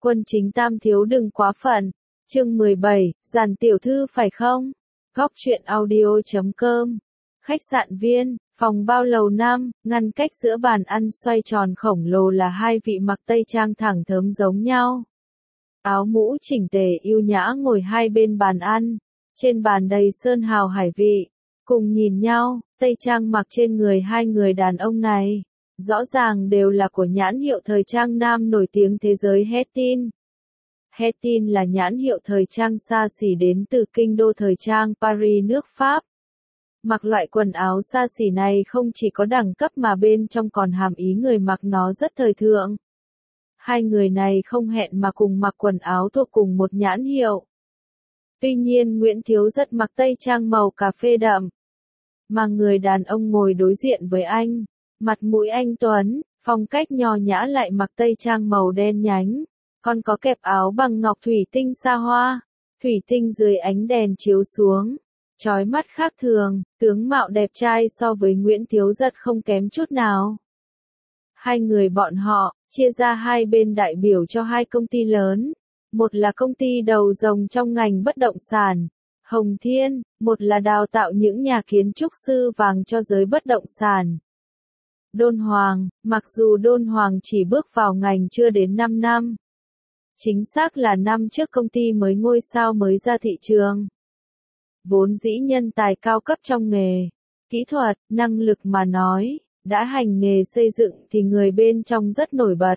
Quân chính tam thiếu đừng quá phận. Chương 17, Giản tiểu thư phải không? Góc truyện audio.com. Khách sạn Viên, phòng bao lầu năm, ngăn cách giữa bàn ăn xoay tròn khổng lồ là hai vị mặc tây trang thẳng thớm giống nhau. Áo mũ chỉnh tề yêu nhã ngồi hai bên bàn ăn, trên bàn đầy sơn hào hải vị, cùng nhìn nhau, tây trang mặc trên người hai người đàn ông này, rõ ràng đều là của nhãn hiệu thời trang nam nổi tiếng thế giới Hetin. Hetin là nhãn hiệu thời trang xa xỉ đến từ kinh đô thời trang Paris nước Pháp. Mặc loại quần áo xa xỉ này không chỉ có đẳng cấp mà bên trong còn hàm ý người mặc nó rất thời thượng. Hai người này không hẹn mà cùng mặc quần áo thuộc cùng một nhãn hiệu. Tuy nhiên Nguyễn Thiếu Giật mặc tây trang màu cà phê đậm, mà người đàn ông ngồi đối diện với anh, mặt mũi anh tuấn, phong cách nho nhã lại mặc tây trang màu đen nhánh, còn có kẹp áo bằng ngọc thủy tinh xa hoa, thủy tinh dưới ánh đèn chiếu xuống, chói mắt khác thường, tướng mạo đẹp trai so với Nguyễn Thiếu Giật không kém chút nào. Hai người bọn họ chia ra hai bên đại biểu cho hai công ty lớn, một là công ty đầu rồng trong ngành bất động sản, Hồng Thiên, một là đào tạo những nhà kiến trúc sư vàng cho giới bất động sản. Đôn Hoàng, mặc dù Đôn Hoàng chỉ bước vào ngành chưa đến 5 năm. Chính xác là năm trước công ty mới ngôi sao mới ra thị trường. Vốn dĩ nhân tài cao cấp trong nghề, kỹ thuật, năng lực mà nói, đã hành nghề xây dựng thì người bên trong rất nổi bật.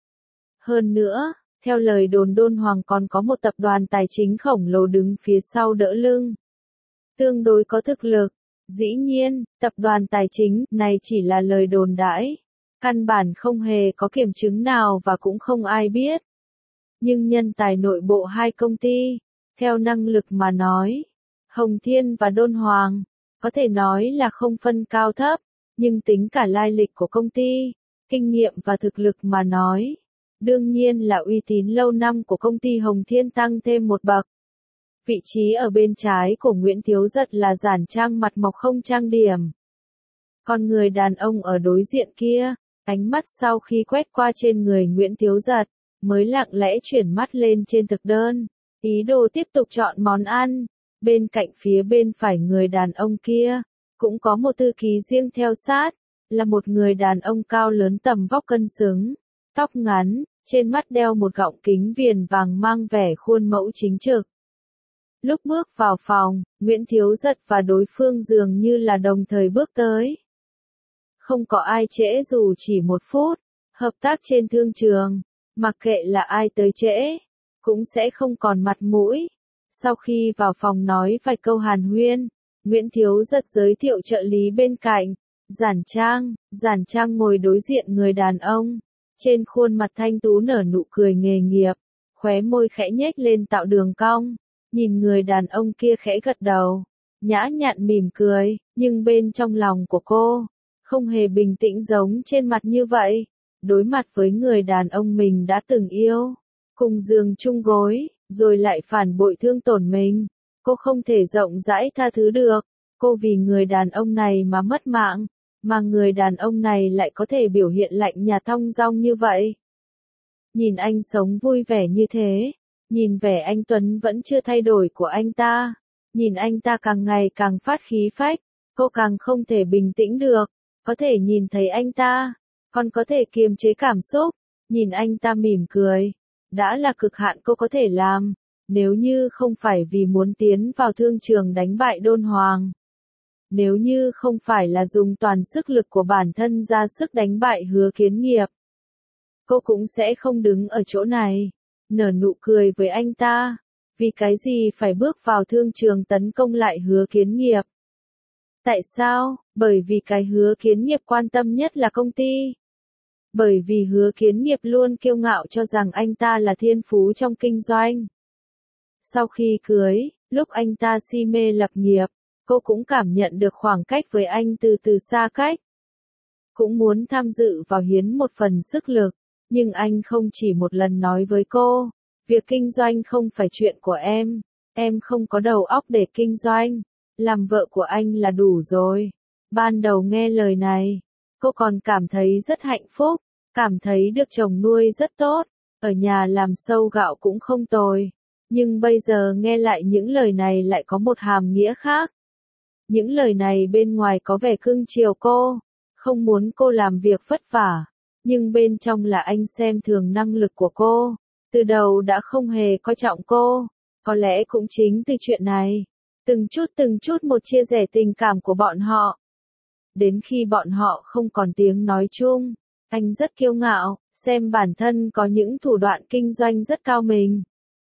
Hơn nữa, theo lời đồn Đôn Hoàng còn có một tập đoàn tài chính khổng lồ đứng phía sau đỡ lưng. Tương đối có thực lực. Dĩ nhiên, tập đoàn tài chính này chỉ là lời đồn đãi, căn bản không hề có kiểm chứng nào và cũng không ai biết. Nhưng nhân tài nội bộ hai công ty, theo năng lực mà nói, Hồng Thiên và Đôn Hoàng, có thể nói là không phân cao thấp, nhưng tính cả lai lịch của công ty, kinh nghiệm và thực lực mà nói, đương nhiên là uy tín lâu năm của công ty Hồng Thiên tăng thêm một bậc. Vị trí ở bên trái của Nguyễn Thiếu Giật là Giản trang mặt mộc không trang điểm. Còn người đàn ông ở đối diện kia, ánh mắt sau khi quét qua trên người Nguyễn Thiếu Giật, mới lặng lẽ chuyển mắt lên trên thực đơn, ý đồ tiếp tục chọn món ăn. Bên cạnh phía bên phải người đàn ông kia, cũng có một thư ký riêng theo sát, là một người đàn ông cao lớn tầm vóc cân xứng, tóc ngắn, trên mắt đeo một gọng kính viền vàng mang vẻ khuôn mẫu chính trực. Lúc bước vào phòng, Nguyễn Thiếu Giật và đối phương dường như là đồng thời bước tới. Không có ai trễ dù chỉ một phút, hợp tác trên thương trường, mặc kệ là ai tới trễ, cũng sẽ không còn mặt mũi. Sau khi vào phòng nói vài câu hàn huyên, Nguyễn Thiếu Giật giới thiệu trợ lý bên cạnh, Giản Trang ngồi đối diện người đàn ông, trên khuôn mặt thanh tú nở nụ cười nghề nghiệp, khóe môi khẽ nhếch lên tạo đường cong. Nhìn người đàn ông kia khẽ gật đầu, nhã nhặn mỉm cười, nhưng bên trong lòng của cô, không hề bình tĩnh giống trên mặt như vậy. Đối mặt với người đàn ông mình đã từng yêu, cùng giường chung gối, rồi lại phản bội thương tổn mình, cô không thể rộng rãi tha thứ được. Cô vì người đàn ông này mà mất mạng, mà người đàn ông này lại có thể biểu hiện lạnh nhạt thong dong như vậy. Nhìn anh sống vui vẻ như thế. Nhìn vẻ anh Tuấn vẫn chưa thay đổi của anh ta, nhìn anh ta càng ngày càng phát khí phách, cô càng không thể bình tĩnh được, có thể nhìn thấy anh ta, còn có thể kiềm chế cảm xúc, nhìn anh ta mỉm cười, đã là cực hạn cô có thể làm, nếu như không phải vì muốn tiến vào thương trường đánh bại Đôn Hoàng. Nếu như không phải là dùng toàn sức lực của bản thân ra sức đánh bại Hứa Kiến Nghiệp, cô cũng sẽ không đứng ở chỗ này. Nở nụ cười với anh ta, vì cái gì phải bước vào thương trường tấn công lại Hứa Kiến Nghiệp? Tại sao? Bởi vì cái Hứa Kiến Nghiệp quan tâm nhất là công ty. Bởi vì Hứa Kiến Nghiệp luôn kiêu ngạo cho rằng anh ta là thiên phú trong kinh doanh. Sau khi cưới, lúc anh ta si mê lập nghiệp, cô cũng cảm nhận được khoảng cách với anh từ từ xa cách. Cũng muốn tham dự vào hiến một phần sức lực. Nhưng anh không chỉ một lần nói với cô, việc kinh doanh không phải chuyện của em không có đầu óc để kinh doanh, làm vợ của anh là đủ rồi. Ban đầu nghe lời này, cô còn cảm thấy rất hạnh phúc, cảm thấy được chồng nuôi rất tốt, ở nhà làm sâu gạo cũng không tồi. Nhưng bây giờ nghe lại những lời này lại có một hàm nghĩa khác. Những lời này bên ngoài có vẻ cưng chiều cô, không muốn cô làm việc vất vả, nhưng bên trong là anh xem thường năng lực của cô, từ đầu đã không hề coi trọng cô. Có lẽ cũng chính từ chuyện này, từng chút một chia rẽ tình cảm của bọn họ. Đến khi bọn họ không còn tiếng nói chung, anh rất kiêu ngạo, xem bản thân có những thủ đoạn kinh doanh rất cao mình.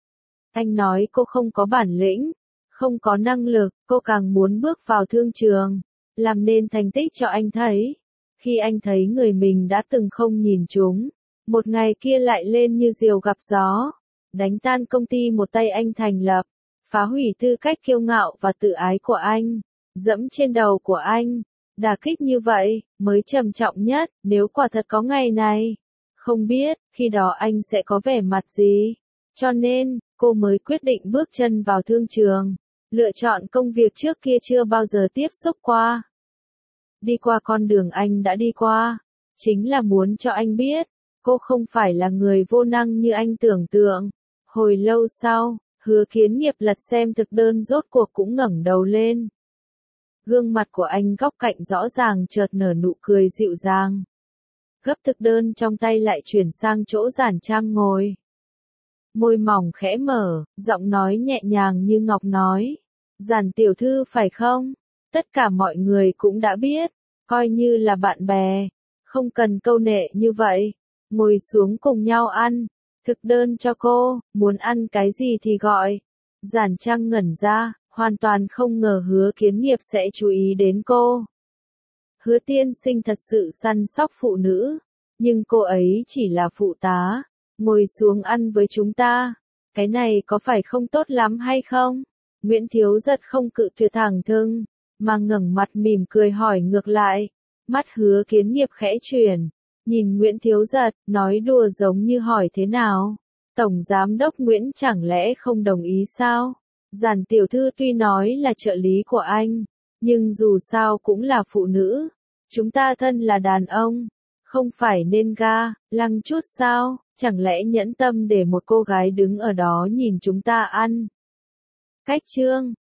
Anh nói cô không có bản lĩnh, không có năng lực, cô càng muốn bước vào thương trường, làm nên thành tích cho anh thấy. Khi anh thấy người mình đã từng không nhìn trúng, một ngày kia lại lên như diều gặp gió, đánh tan công ty một tay anh thành lập, phá hủy tư cách kiêu ngạo và tự ái của anh, dẫm trên đầu của anh. Đả kích như vậy, mới trầm trọng nhất, nếu quả thật có ngày này. Không biết, khi đó anh sẽ có vẻ mặt gì. Cho nên, cô mới quyết định bước chân vào thương trường, lựa chọn công việc trước kia chưa bao giờ tiếp xúc qua. Đi qua con đường anh đã đi qua, chính là muốn cho anh biết, cô không phải là người vô năng như anh tưởng tượng. Hồi lâu sau, Hứa Kiến Nghiệp lật xem thực đơn rốt cuộc cũng ngẩng đầu lên. Gương mặt của anh góc cạnh rõ ràng chợt nở nụ cười dịu dàng. Gấp thực đơn trong tay lại chuyển sang chỗ Giản Trang ngồi. Môi mỏng khẽ mở, giọng nói nhẹ nhàng như ngọc nói. Giản tiểu thư phải không? Tất cả mọi người cũng đã biết, coi như là bạn bè, không cần câu nệ như vậy. Ngồi xuống cùng nhau ăn, thực đơn cho cô, muốn ăn cái gì thì gọi. Giản Trang ngẩn ra, hoàn toàn không ngờ Hứa Kiến Nghiệp sẽ chú ý đến cô. Hứa tiên sinh thật sự săn sóc phụ nữ, nhưng cô ấy chỉ là phụ tá. Ngồi xuống ăn với chúng ta, cái này có phải không tốt lắm hay không? Nguyễn Thiếu Giật không cự tuyệt thẳng thừng, mà ngẩng mặt mỉm cười hỏi ngược lại. Mắt Hứa Kiến Nghiệp khẽ chuyển, nhìn Nguyễn Thiếu Giật, nói đùa giống như hỏi thế nào? Tổng Giám đốc Nguyễn chẳng lẽ không đồng ý sao? Giản tiểu thư tuy nói là trợ lý của anh, nhưng dù sao cũng là phụ nữ. Chúng ta thân là đàn ông, không phải nên ga lăng chút sao? Chẳng lẽ nhẫn tâm để một cô gái đứng ở đó nhìn chúng ta ăn? Cách chương